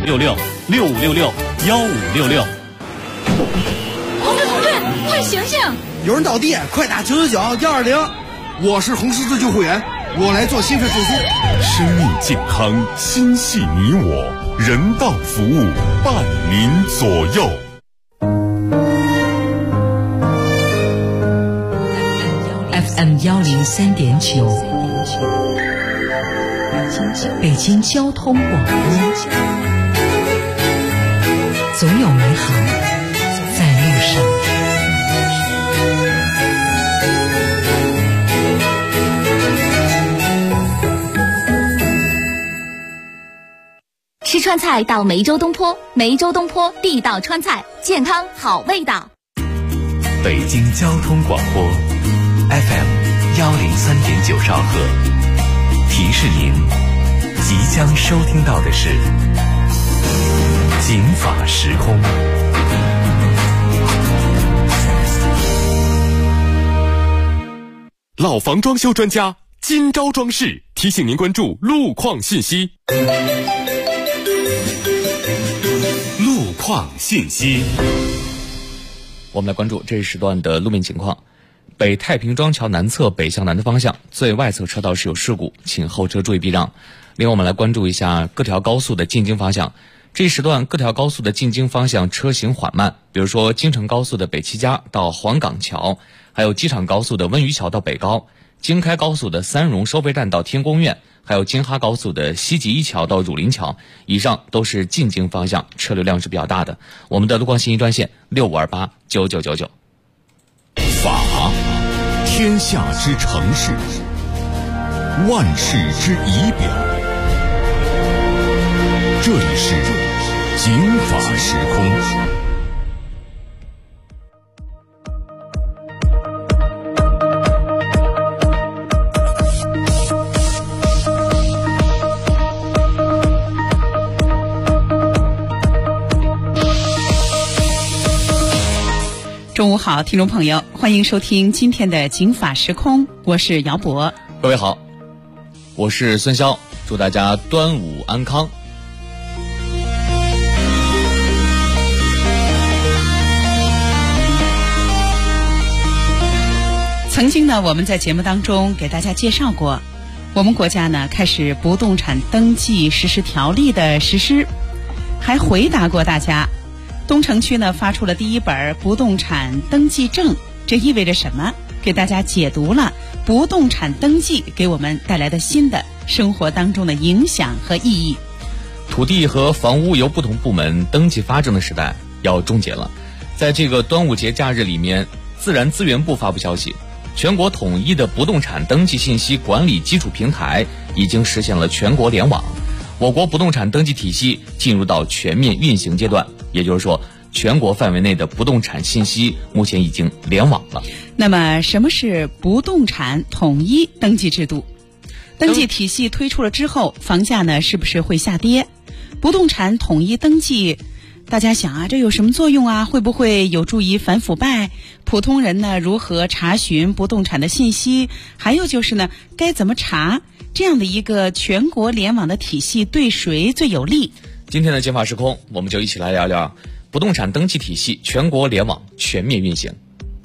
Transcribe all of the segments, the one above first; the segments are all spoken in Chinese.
156665661566。 同志，快醒醒！ 有人倒地，快打999-120。 我是红十字救护员，我来做心肺复苏。 生命健康，心系你我，人道服务伴您左右。 FM 103.9，北京交通广播，总有美好在路上。 吃川菜到梅州东坡，梅州东坡地道川菜，健康好味道。 北京交通广播 FM 103.9兆赫，提示您即将收听到的是警法时空。 老房装修专家今朝装饰提醒您关注路况信息。路况信息， 我们来关注这一时段的路面情况。北太平庄桥南侧北向南的方向最外侧车道是有事故，请后车注意避让。另外我们来关注一下各条高速的进京方向。这一时段各条高速的进京方向车行缓慢，比如说京承高速的北七家到黄岗桥，还有机场高速的温榆桥到北高，京开高速的三荣收费站到天宫苑，还有京哈高速的西吉一桥到儒林桥，以上都是进京方向，车流量是比较大的。我们的路况信息专线65289999。 法，天下之城市，万世之仪表。这里是警法时空。 中午好，听众朋友，欢迎收听今天的警法时空，我是姚博。 各位好，我是孙潇，祝大家端午安康。 曾经呢，我们在节目当中给大家介绍过，我们国家呢开始不动产登记实施条例的实施，还回答过大家，东城区呢发出了第一本不动产登记证，这意味着什么？给大家解读了不动产登记给我们带来的新的生活当中的影响和意义。 土地和房屋由不同部门登记发证的时代要终结了。在这个端午节假日里面，自然资源部发布消息，全国统一的不动产登记信息管理基础平台已经实现了全国联网，我国不动产登记体系进入到全面运行阶段，也就是说全国范围内的不动产信息目前已经联网了。 那么什么是不动产统一登记制度？登记体系推出了之后，房价呢是不是会下跌？不动产统一登记，大家想啊，这有什么作用啊？会不会有助于反腐败？普通人呢如何查询不动产的信息？还有就是呢，该怎么查？这样的一个全国联网的体系对谁最有利？ 今天的警法时空，我们就一起来聊聊不动产登记体系全国联网全面运行。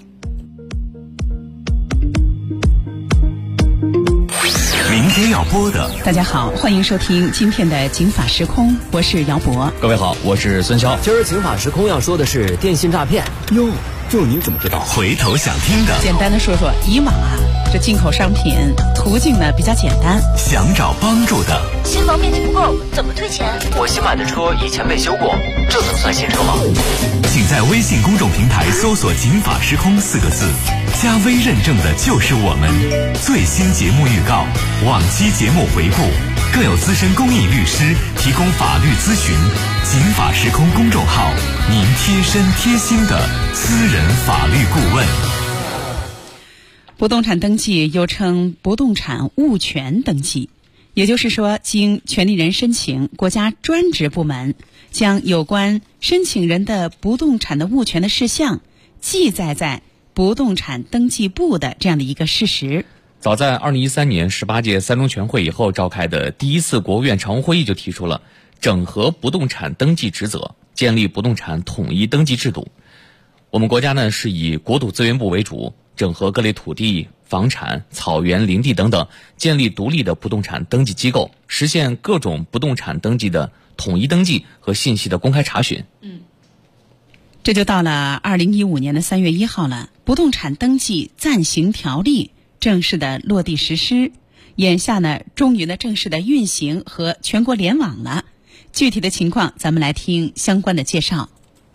明天要播的， 大家好，欢迎收听今天的警法时空，我是姚博。 各位好，我是孙潇。 今儿警法时空要说的是电信诈骗。 哟，这您怎么知道？ 回头想听的， 简单的说说，以往啊，这进口商品途径呢比较简单， 想找帮助的， 新房面积不够，怎么退钱？ 我新买的车以前没修过，这能算新车吗？ 请在微信公众平台搜索警法时空4个字，加微认证的就是我们。最新节目预告，往期节目回顾，更有资深公益律师提供法律咨询。警法时空公众号，您贴身贴心的私人法律顾问。 不动产登记又称不动产物权登记，也就是说，经权利人申请，国家专职部门将有关申请人的不动产的物权的事项记载在不动产登记簿的这样的一个事实。 早在2013年18届三中全会以后召开的第一次国务院常务会议就提出了整合不动产登记职责，建立不动产统一登记制度。我们国家呢是以国土资源部为主，整合各类土地、房产、草原、林地等等，建立独立的不动产登记机构，实现各种不动产登记的统一登记和信息的公开查询。 这就到了2015年的3月1号了，不动产登记暂行条例正式的落地实施，眼下呢，终于呢正式的运行和全国联网了。具体的情况，咱们来听相关的介绍。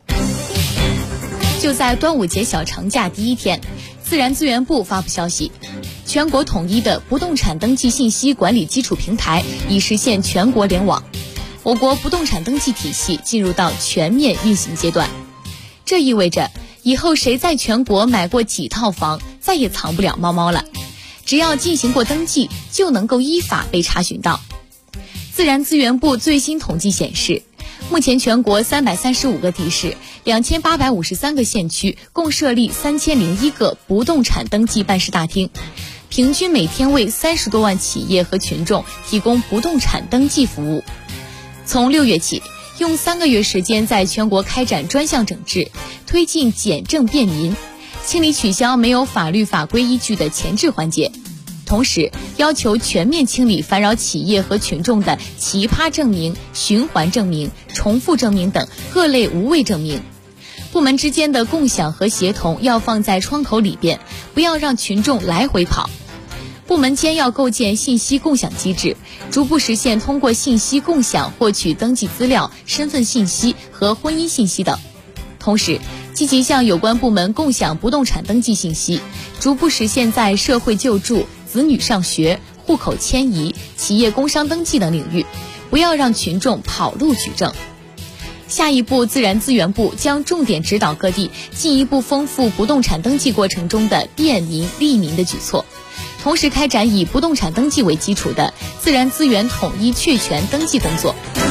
就在端午节小长假第一天，自然资源部发布消息，全国统一的不动产登记信息管理基础平台已实现全国联网，我国不动产登记体系进入到全面运行阶段。这意味着以后谁在全国买过几套房，再也藏不了猫猫了，只要进行过登记，就能够依法被查询到。自然资源部最新统计显示，目前全国335个地市、2853个县区共设立3001个不动产登记办事大厅，平均每天为30多万企业和群众提供不动产登记服务。从6月起，用3个月时间在全国开展专项整治，推进简政便民，清理取消没有法律法规依据的前置环节，同时要求全面清理烦扰企业和群众的奇葩证明、循环证明、重复证明等各类无谓证明。部门之间的共享和协同要放在窗口里边，不要让群众来回跑。部门间要构建信息共享机制，逐步实现通过信息共享获取登记资料、身份信息和婚姻信息等。同时，积极向有关部门共享不动产登记信息，逐步实现在社会救助、子女上学、户口迁移、企业工商登记等领域，不要让群众跑路举证。下一步，自然资源部将重点指导各地进一步丰富不动产登记过程中的便民利民的举措，同时开展以不动产登记为基础的自然资源统一确权登记工作。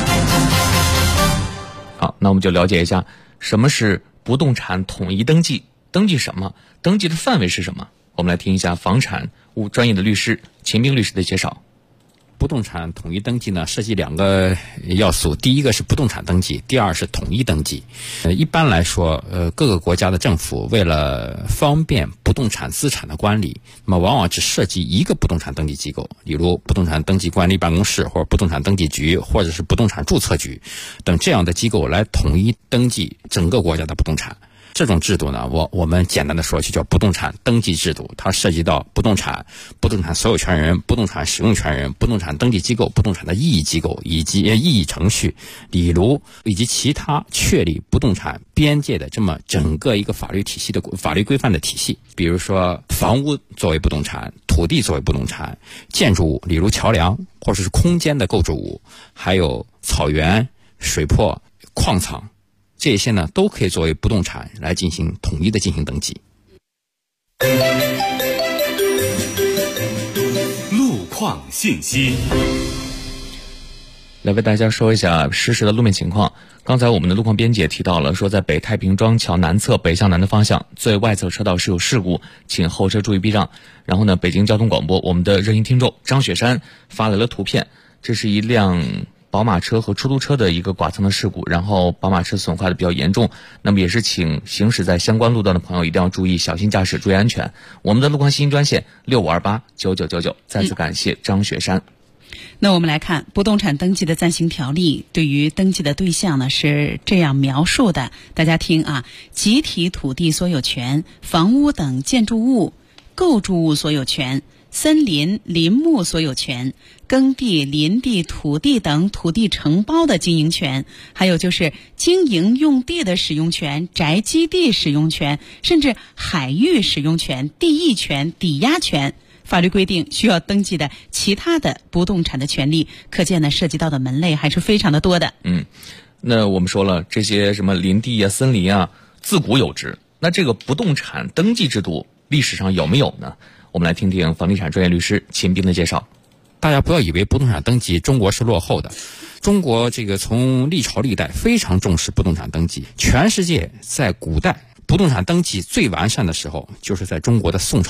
好，那我们就了解一下什么是不动产统一登记，登记什么，登记的范围是什么。我们来听一下房产务专业的律师秦兵律师的介绍。 不动产统一登记呢，涉及2个要素，第一个是不动产登记，第二是统一登记。一般来说，各个国家的政府为了方便不动产资产的管理，那么往往只涉及一个不动产登记机构，例如不动产登记管理办公室或者不动产登记局或者是不动产注册局等这样的机构来统一登记整个国家的不动产。这种制度呢，我们简单的说就叫不动产登记制度，它涉及到不动产所有权人、不动产使用权人、不动产登记机构、不动产的异议机构以及异议程序、理卢以及其他确立不动产边界的这么整个一个法律体系的法律规范的体系。比如说房屋作为不动产，土地作为不动产，建筑物例如桥梁或者是空间的构筑物，还有草原、水泊、矿藏，这些呢都可以作为不动产来进行统一的进行登记。 路况信息， 来为大家说一下实时的路面情况。刚才我们的路况编辑也提到了，说在北太平庄桥南侧北向南的方向最外侧车道是有事故，请后车注意避让。然后呢，北京交通广播我们的热心听众张雪山发来了图片，这是一辆宝马车和出租车的一个剐蹭的事故，然后宝马车损坏的比较严重，那么也是请行驶在相关路段的朋友一定要注意小心驾驶，注意安全。我们的路况信息专线65289999，再次感谢张雪山。 那我们来看不动产登记的暂行条例，对于登记的对象呢是这样描述的，大家听啊：集体土地所有权、房屋等建筑物、构筑物所有权、森林、林木所有权、耕地、林地、土地等土地承包的经营权，还有就是经营用地的使用权、宅基地使用权，甚至海域使用权、地役权、抵押权。法律规定需要登记的其他的不动产的权利，可见呢涉及到的门类还是非常的多的。 那我们说了，这些什么林地啊、森林啊，自古有之。那这个不动产登记制度历史上有没有呢？我们来听听房地产专业律师秦斌的介绍。 大家不要以为不动产登记中国是落后的，中国这个从历朝历代非常重视不动产登记。全世界在古代不动产登记最完善的时候，就是在中国的宋朝。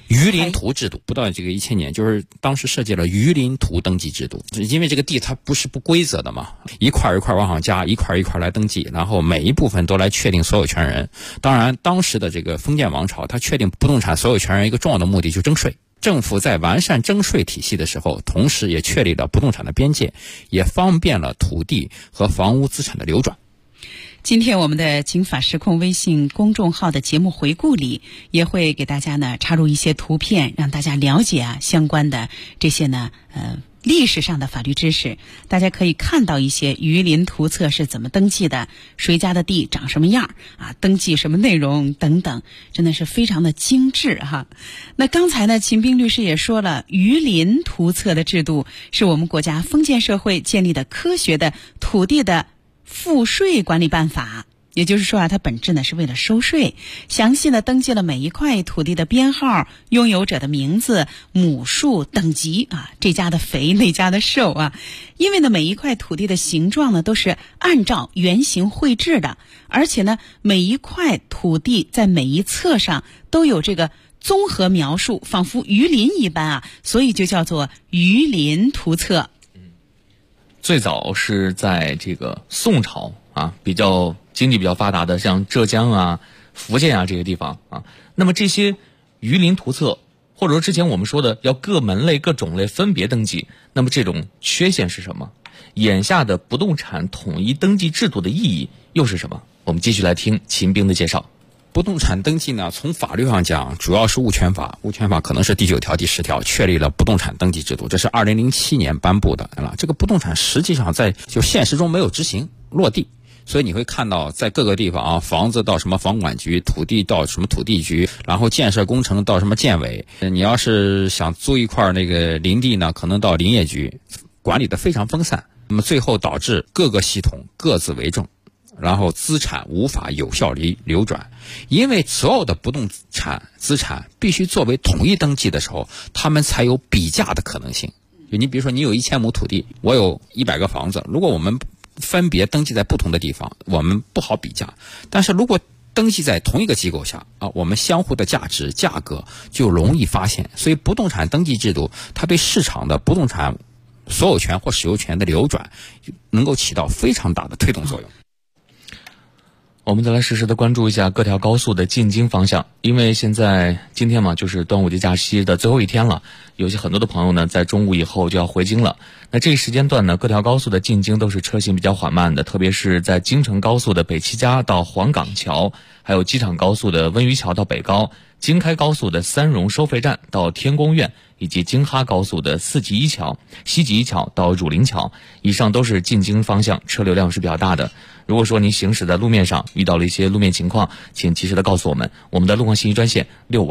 鱼鳞图制度，不到这个1000年，就是当时设计了鱼鳞图登记制度。因为这个地它不是不规则的嘛，一块一块往上加，一块一块来登记，然后每一部分都来确定所有权人。当然，当时的这个封建王朝，它确定不动产所有权人一个重要的目的就是征税。政府在完善征税体系的时候，同时也确立了不动产的边界，也方便了土地和房屋资产的流转。 今天我们的警法时空微信公众号的节目回顾里，也会给大家呢插入一些图片，让大家了解相关的这些呢历史上的法律知识。大家可以看到一些鱼鳞图册是怎么登记的，谁家的地长什么样登记什么内容等等，真的是非常的精致哈。那刚才呢，秦斌律师也说了，鱼鳞图册的制度是我们国家封建社会建立的科学的土地的赋税管理办法。也就是说它本质呢是为了收税，详细的登记了每一块土地的编号、拥有者的名字、亩数、等级这家的肥那家的瘦因为呢每一块土地的形状呢都是按照原型绘制的，而且呢每一块土地在每一册上都有这个综合描述，仿佛鱼鳞一般所以就叫做鱼鳞图册。 最早是在这个宋朝经济比较发达的，像浙江福建这些地方那么这些鱼鳞图册，或者说之前我们说的要各门类各种类分别登记，那么这种缺陷是什么？眼下的不动产统一登记制度的意义又是什么？我们继续来听秦兵的介绍。 不动产登记呢，从法律上讲，主要是物权法。物权法可能是第9条、第10条确立了不动产登记制度，这是2007年颁布的。这个不动产实际上在现实中没有执行落地，所以你会看到在各个地方房子到什么房管局，土地到什么土地局，然后建设工程到什么建委。你要是想租一块那个林地呢，可能到林业局，管理的非常分散。那么最后导致各个系统各自为政，然后资产无法有效流转。因为所有的不动产资产必须作为统一登记的时候，他们才有比价的可能性。你比如说你有1000亩土地，我有100个房子，如果我们分别登记在不同的地方，我们不好比价。但是如果登记在同一个机构下我们相互的价值价格就容易发现。所以不动产登记制度它对市场的不动产所有权或使用权的流转能够起到非常大的推动作用。 我们再来实时的关注一下各条高速的进京方向，因为今天嘛，就是端午节假期的最后一天了，很多的朋友呢在中午以后就要回京了。那这个时间段呢，各条高速的进京都是车行比较缓慢的，特别是在京承高速的北七家到黄岗桥，还有机场高速的温榆桥到北高，京开高速的三荣收费站到天宫苑，以及京哈高速的西吉一桥到儒林桥，以上都是进京方向车流量是比较大的。如果说您行驶在路面上遇到了一些路面情况，请及时的告诉我们，我们的路况信息专线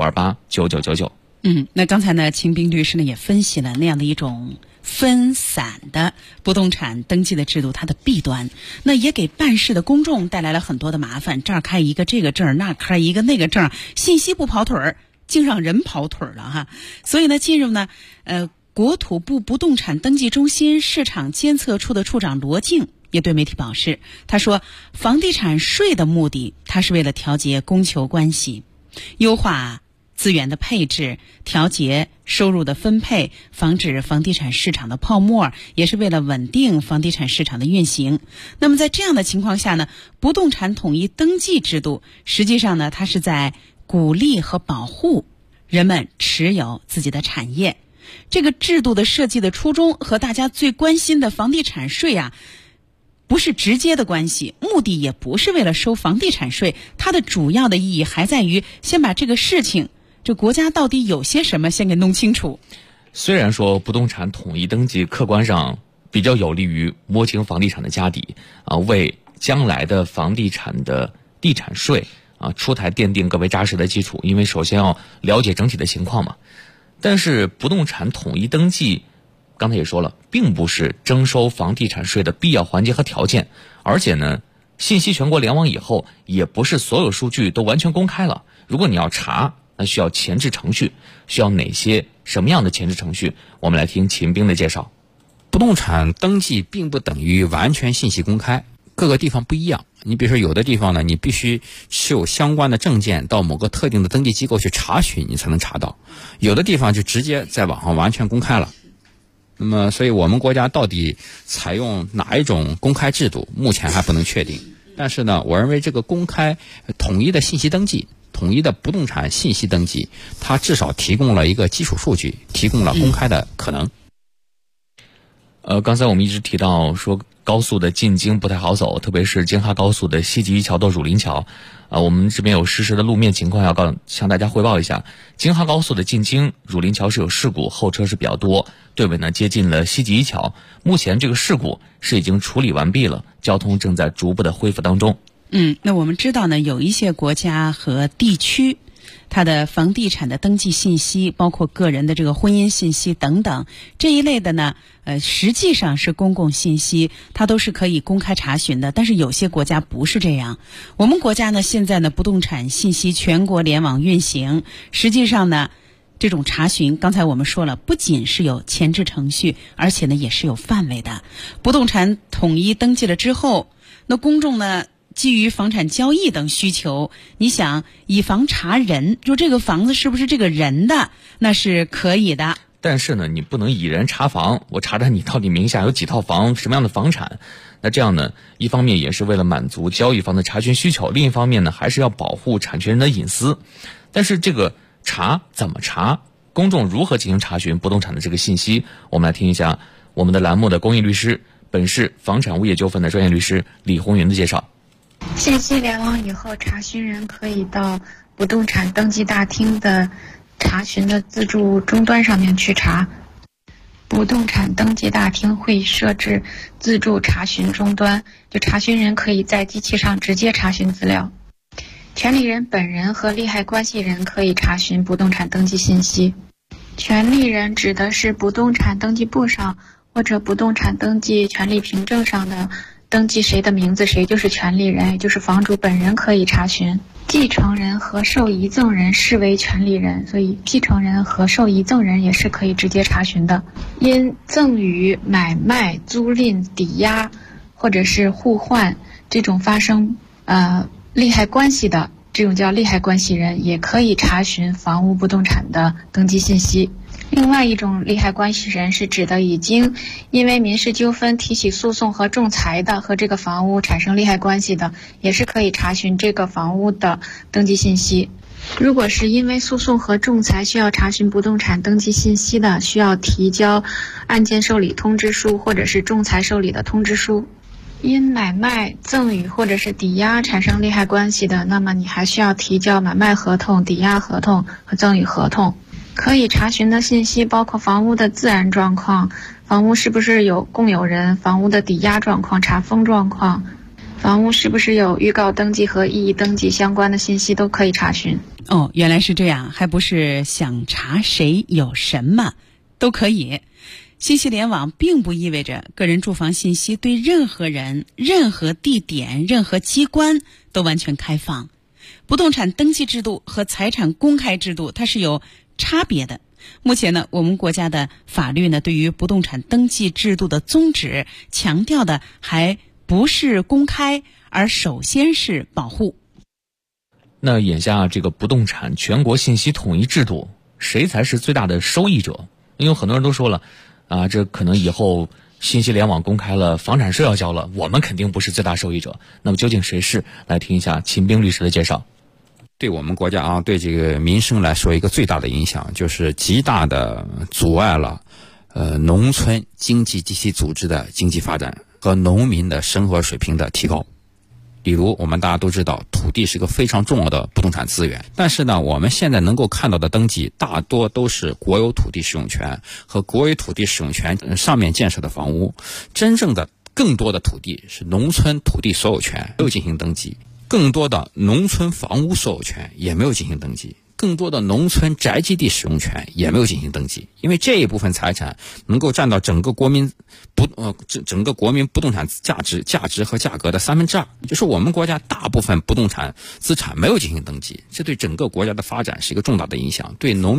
65289999。 那刚才呢，秦兵律师呢也分析了那样的一种分散的不动产登记的制度它的弊端，那也给办事的公众带来了很多的麻烦，这儿开一个这个证，那开一个那个证，信息不跑腿儿，竟让人跑腿了所以呢，近日呢国土部不动产登记中心市场监测处的处长罗静也对媒体表示，他说房地产税的目的它是为了调节供求关系，优化资源的配置，调节收入的分配，防止房地产市场的泡沫，也是为了稳定房地产市场的运行。那么在这样的情况下呢，不动产统一登记制度实际上呢，它是在鼓励和保护人们持有自己的产业。这个制度的设计的初衷和大家最关心的房地产税不是直接的关系，目的也不是为了收房地产税，它的主要的意义还在于先把这个事情，这国家到底有些什么先给弄清楚。 虽然说不动产统一登记客观上比较有利于摸清房地产的家底为将来的房地产的地产税出台奠定更为扎实的基础，因为首先要了解整体的情况嘛。但是不动产统一登记刚才也说了，并不是征收房地产税的必要环节和条件，而且呢，信息全国联网以后，也不是所有数据都完全公开了。如果你要查，那需要前置程序，需要什么样的前置程序？我们来听秦兵的介绍。 不动产登记并不等于完全信息公开， 各个地方不一样。你比如说有的地方呢，你必须持有相关的证件到某个特定的登记机构去查询，你才能查到；有的地方就直接在网上完全公开了。那么，所以我们国家到底采用哪一种公开制度，目前还不能确定。但是呢，我认为这个公开统一的信息登记，统一的不动产信息登记，它至少提供了一个基础数据，提供了公开的可能。 刚才我们一直提到说高速的进京不太好走，特别是京哈高速的西吉一桥到儒林桥，我们这边有实时的路面情况要向大家汇报一下。京哈高速的进京儒林桥是有事故，后车是比较多，队尾呢接近了西吉一桥，目前这个事故是已经处理完毕了，交通正在逐步的恢复当中。 那我们知道呢，有一些国家和地区，它的房地产的登记信息，包括个人的这个婚姻信息等等这一类的呢，实际上是公共信息，它都是可以公开查询的。但是有些国家不是这样。我们国家呢，现在呢，不动产信息全国联网运行，实际上呢，这种查询，刚才我们说了，不仅是有前置程序，而且呢，也是有范围的。不动产统一登记了之后，那公众呢，基于房产交易等需求，你想以房查人，就这个房子是不是这个人的，那是可以的。 但是呢，你不能以人查房，我查查你到底名下有几套房，什么样的房产。那这样呢，一方面也是为了满足交易房的查询需求，另一方面呢，还是要保护产权人的隐私。但是这个查怎么查，公众如何进行查询不动产的这个信息，我们来听一下我们的栏目的公益律师、本市房产物业纠纷的专业律师李红云的介绍。 信息联网以后，查询人可以到不动产登记大厅的查询的自助终端上面去查。不动产登记大厅会设置自助查询终端，就查询人可以在机器上直接查询资料。权利人本人和利害关系人可以查询不动产登记信息。权利人指的是不动产登记簿上或者不动产登记权利凭证上的登记谁的名字，谁就是权利人，也就是房主本人可以查询。继承人和受遗赠人视为权利人，所以继承人和受遗赠人也是可以直接查询的。因赠与、买卖、租赁、抵押或者是互换这种发生利害关系的，这种叫利害关系人，也可以查询房屋不动产的登记信息。另外一种利害关系人是指的已经因为民事纠纷提起诉讼和仲裁的，和这个房屋产生利害关系的，也是可以查询这个房屋的登记信息。如果是因为诉讼和仲裁需要查询不动产登记信息的，需要提交案件受理通知书或者是仲裁受理的通知书。因买卖、赠与或者是抵押产生利害关系的，那么你还需要提交买卖合同、抵押合同和赠与合同。可以查询的信息包括房屋的自然状况，房屋是不是有共有人，房屋的抵押状况、查封状况，房屋是不是有预告登记和异议登记相关的信息都可以查询。 哦，原来是这样，还不是想查谁有什么都可以。信息联网并不意味着个人住房信息对任何人、任何地点、任何机关都完全开放。不动产登记制度和财产公开制度它是有差别的。目前呢，我们国家的法律呢，对于不动产登记制度的宗旨强调的还不是公开，而首先是保护。 那眼下这个不动产全国信息统一制度，谁才是最大的受益者？因为很多人都说了这可能以后信息联网公开了，房产税要交了，我们肯定不是最大受益者。那么究竟谁是？来听一下秦兵律师的介绍。 对我们国家对这个民生来说，一个最大的影响就是极大的阻碍了农村经济集体组织的经济发展和农民的生活水平的提高。比如我们大家都知道，土地是个非常重要的不动产资源，但是呢，我们现在能够看到的登记大多都是国有土地使用权和国有土地使用权上面建设的房屋，真正的更多的土地是农村土地所有权没有进行登记，更多的农村房屋所有权也没有进行登记，更多的农村宅基地使用权也没有进行登记。因为这一部分财产能够占到整个国民不动产价值和价格的2/3，就是我们国家大部分不动产资产没有进行登记，这对整个国家的发展是一个重大的影响，对农民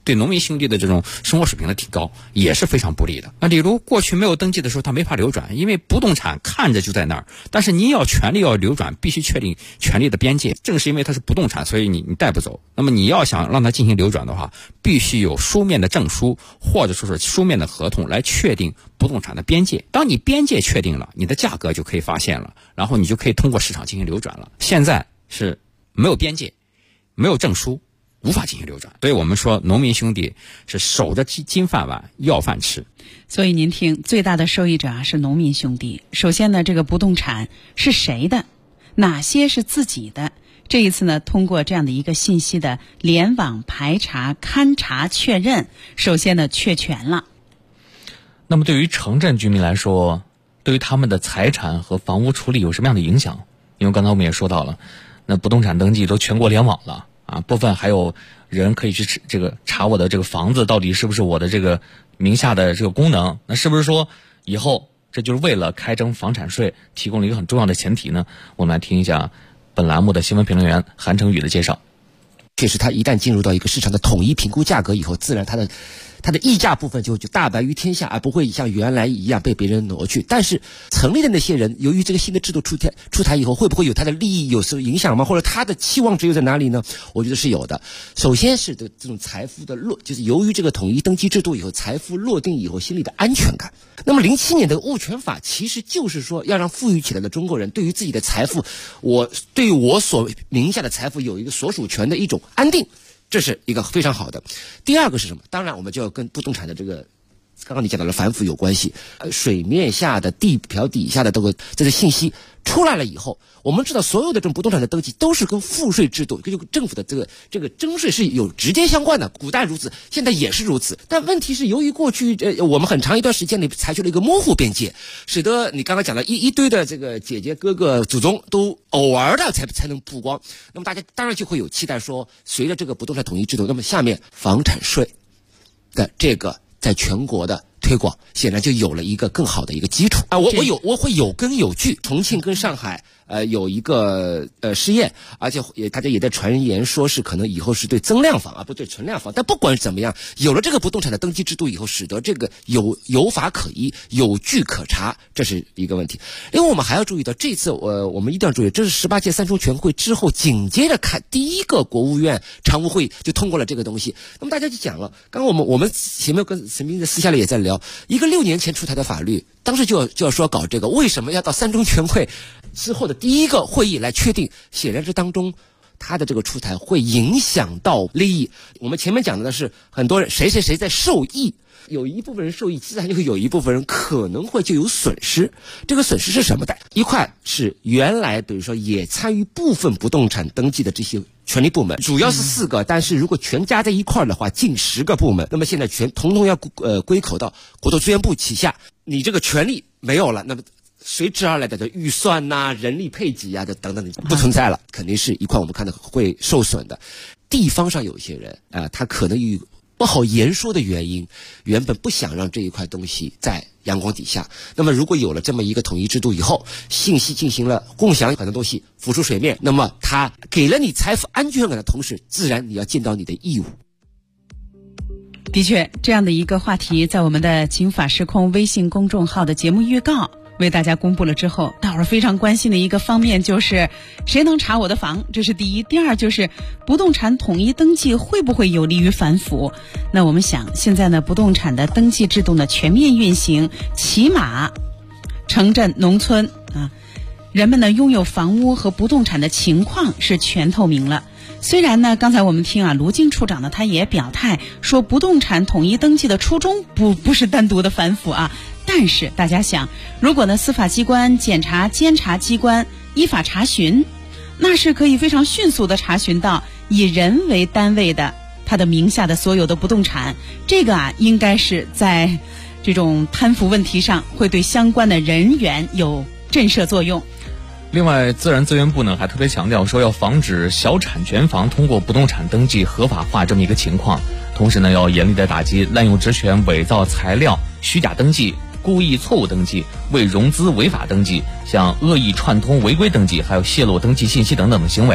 对农民兄弟的这种生活水平的提高也是非常不利的。例如过去没有登记的时候，它没法流转，因为不动产看着就在那儿，但是你要权利要流转，必须确定权利的边界。正是因为它是不动产，所以你带不走。那么你要想让它进行流转的话，必须有书面的证书或者说是书面的合同来确定不动产的边界。当你边界确定了，你的价格就可以发现了，然后你就可以通过市场进行流转了。现在是没有边界，没有证书，无法进行流转。所以我们说农民兄弟是守着金饭碗要饭吃。 所以您听，最大的受益者是农民兄弟。首先呢，这个不动产是谁的，哪些是自己的，这一次呢，通过这样的一个信息的联网排查、勘查、确认，首先呢确权了。 那么对于城镇居民来说，对于他们的财产和房屋处理有什么样的影响？因为刚才我们也说到了，那不动产登记都全国联网了啊，部分还有人可以去查我的这个房子到底是不是我的这个名下的这个功能。那是不是说以后这就是为了开征房产税提供了一个很重要的前提呢？我们来听一下本栏目的新闻评论员韩成宇的介绍。 确实，它一旦进入到一个市场的统一评估价格以后，自然它的溢价部分就大白于天下，而不会像原来一样被别人挪去。但是成立的那些人，由于这个新的制度出台以后，会不会有他的利益有所影响吗？或者他的期望值又在哪里呢？我觉得是有的。首先是这种财富的就是由于这个统一登记制度以后，财富落定以后心里的安全感。那么07年的物权法其实就是说要让富裕起来的中国人对于自己的财富，对于我所名下的财富有一个所属权的一种安定。这是一个非常好的。第二个是什么？当然我们就要跟不动产的这个刚刚你讲到的反腐有关系。水面下的地表底下的这个信息出来了以后，我们知道所有的这种不动产的登记都是跟赋税制度跟政府的这个征税是有直接相关的，古代如此，现在也是如此。但问题是由于过去我们很长一段时间里采取了一个模糊边界，使得你刚刚讲的一堆的这个姐姐哥哥祖宗都偶尔的才能曝光。那么大家当然就会有期待说，随着这个不动产统一制度，那么下面房产税的这个在全国的推广显然就有了一个更好的一个基础啊！我会有根有据。重庆跟上海有一个试验，而且大家也在传言说是可能以后是对增量房而不对存量房。但不管怎么样，有了这个不动产的登记制度以后，使得这个有法可依，有据可查，这是一个问题。另外我们还要注意到，这次我们一定要注意，这是18届三中全会之后紧接着第一个国务院常务会议就通过了这个东西。那么大家就讲了，刚刚我们前面跟陈斌在私下里也在聊，一个6年前出台的法律，当时就要说搞这个，为什么要到三中全会之后的第一个会议来确定？显然这当中它的这个出台会影响到利益。我们前面讲的是很多人谁在受益，有一部分人受益，自然就会有一部分人可能会就有损失。这个损失是什么的？一块是原来比如说也参与部分不动产登记的这些权力部门，主要是4个，但是如果全加在一块的话，近10个部门。那么现在统统要归口到国土资源部旗下，你这个权力没有了，那么随之而来的预算呐、人力配给啊，等等不存在了，肯定是一块我们看到会受损的。地方上有一些人他可能有不好言说的原因，原本不想让这一块东西在阳光底下。那么如果有了这么一个统一制度以后，信息进行了共享，很多东西浮出水面，那么它给了你财富安全感的同时，自然你要尽到你的义务。 的确，这样的一个话题在我们的警法时空微信公众号的节目预告为大家公布了之后，大伙儿非常关心的一个方面就是谁能查我的房，这是第一。第二就是不动产统一登记会不会有利于反腐。那我们想现在呢，不动产的登记制度呢全面运行，起码城镇农村人们呢拥有房屋和不动产的情况是全透明了。虽然呢，刚才我们听卢静处长呢，他也表态说，不动产统一登记的初衷不是单独的反腐但是大家想，如果呢司法机关、检察、监察机关依法查询，那是可以非常迅速的查询到以人为单位的他的名下的所有的不动产。这个应该是在这种贪腐问题上会对相关的人员有震慑作用。 另外，自然资源部呢还特别强调说，要防止小产权房通过不动产登记合法化这么一个情况，同时呢要严厉的打击滥用职权、伪造材料、虚假登记、故意错误登记、为融资违法登记、像恶意串通违规登记，还有泄露登记信息等等的行为。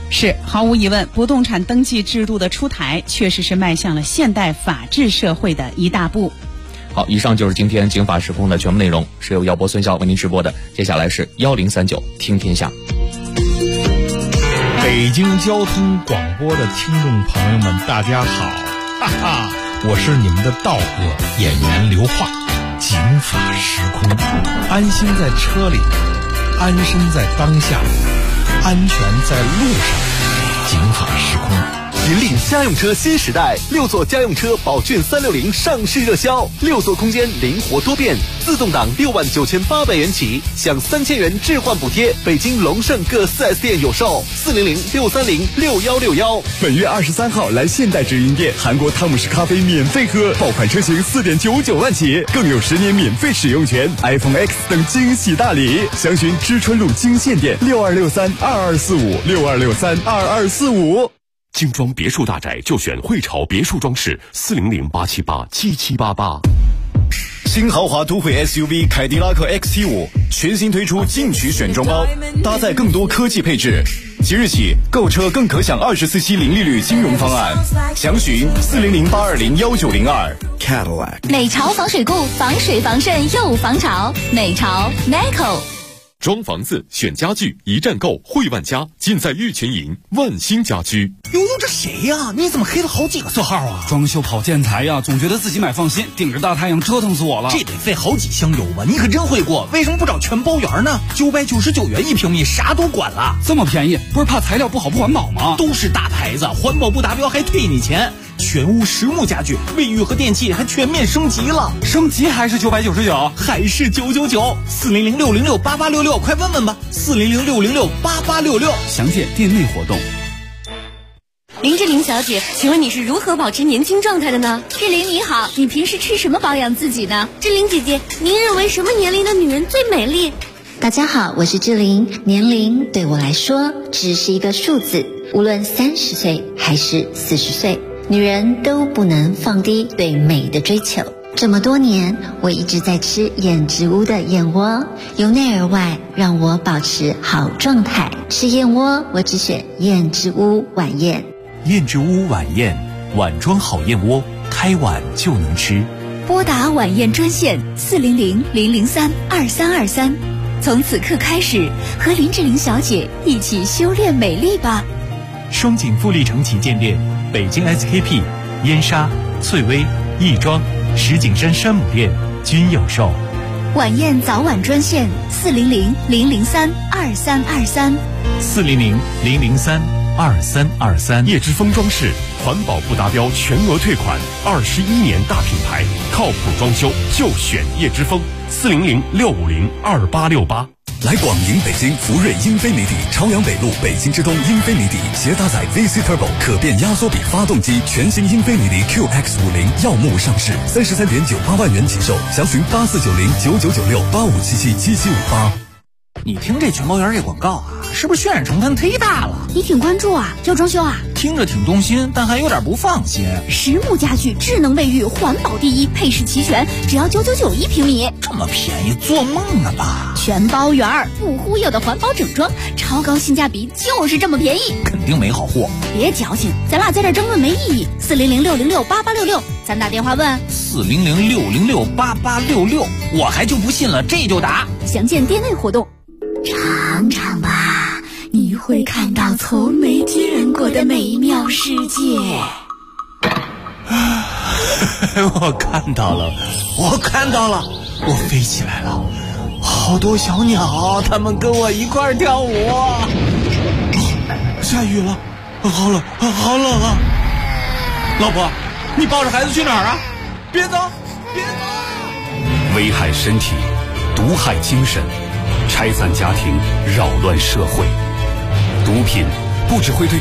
是，毫无疑问，不动产登记制度的出台确实是迈向了现代法治社会的一大步。 好，以上就是今天警法时空的全部内容，是由姚博、孙笑为您直播的。接下来是1039听天下。 北京交通广播的听众朋友们，大家好，哈哈，我是你们的道哥演员刘化。警法时空，安心在车里，安身在当下，安全在路上。警法时空， 引领家用车新时代，6座家用车宝骏360上市热销，6座空间灵活多变，自动挡69800元起，享3000元置换补贴。北京龙盛各4S店有售，400-630-6161。 本月23号来现代直营店，韩国汤姆士咖啡免费喝，爆款车型4.99万起，更有10年免费使用权 ，iPhone X 等惊喜大礼。详询知春路京县店6263-2245，6263-2245。 精装别墅大宅就选汇潮别墅装饰，400-878-7788。 新豪华都会 SUV 凯迪拉克 XT5 全新推出进取选装包，搭载更多科技配置。即日起购车更可享24期零利率金融方案，详询400-820-1902。 Cadillac 美潮防水固，防水防渗又防潮。美潮 Neco。 装房子选家具，一站购汇万家，尽在玉泉营万兴家居。 悠悠，这谁呀？你怎么黑了好几个色号啊？装修跑建材呀，总觉得自己买放心，顶着大太阳折腾死我了。这得费好几箱油吧？你可真会过，为什么不找全包圆呢？999元1平米，啥都管了。这么便宜，不是怕材料不好不环保吗？都是大牌子，环保不达标还退你钱。全屋实木家具，卫浴和电器还全面升级了，升级还是999，还是999，400-606-8866，快问问吧，400-606-8866，详见店内活动。 林志玲小姐，请问你是如何保持年轻状态的呢？ 志玲你好，你平时吃什么保养自己呢？ 志玲姐姐，您认为什么年龄的女人最美丽？ 大家好，我是志玲。年龄对我来说只是一个数字，无论30岁还是40岁，女人都不能放低对美的追求。这么多年，我一直在吃燕之屋的燕窝，由内而外让我保持好状态。吃燕窝，我只选燕之屋晚宴。 燕之屋晚宴，碗装好燕窝，开碗就能吃。 拨打晚宴专线400-003-2323，从此刻开始，和林志玲小姐一起修炼美丽吧。 双井富力城旗舰店、北京 SKP、燕莎、翠微、亦庄、石景山山姆店均有售。 晚宴早晚专线400-003-2323， 400-003-2323。 叶之峰装饰，环保不达标全额退款，21年大品牌，靠谱装修就选叶之峰，400-650-2868。 来广营北京福瑞英菲尼迪朝阳北路北京之东英菲尼迪携搭载 VC Turbo 可变压缩比发动机全新英菲尼迪 QX50耀目上市，33.98万元起售，详询8490999685777758。 你听这全包圆这广告啊，是不是渲染成分忒大了？ 你挺关注啊，要装修啊？ 听着挺动心，但还有点不放心。 实木家具，智能卫浴，环保第一，配饰齐全，只要9991平米。 这么便宜，做梦了吧？ 全包圆儿，不忽悠的环保整装，超高性价比，就是这么便宜。 肯定没好货。 别矫情，咱俩在这争论没意义。400-606-8866，咱打电话问。 400-606-8866，我还就不信了，这就打。 详见店内活动。尝尝吧，你会看到从没见过的美妙世界。 我看到了，我飞起来了，好多小鸟，它们跟我一块儿跳舞。下雨了，好冷啊！老婆，你抱着孩子去哪儿啊？别走！ 危害身体，毒害精神，拆散家庭，扰乱社会。毒品不只会对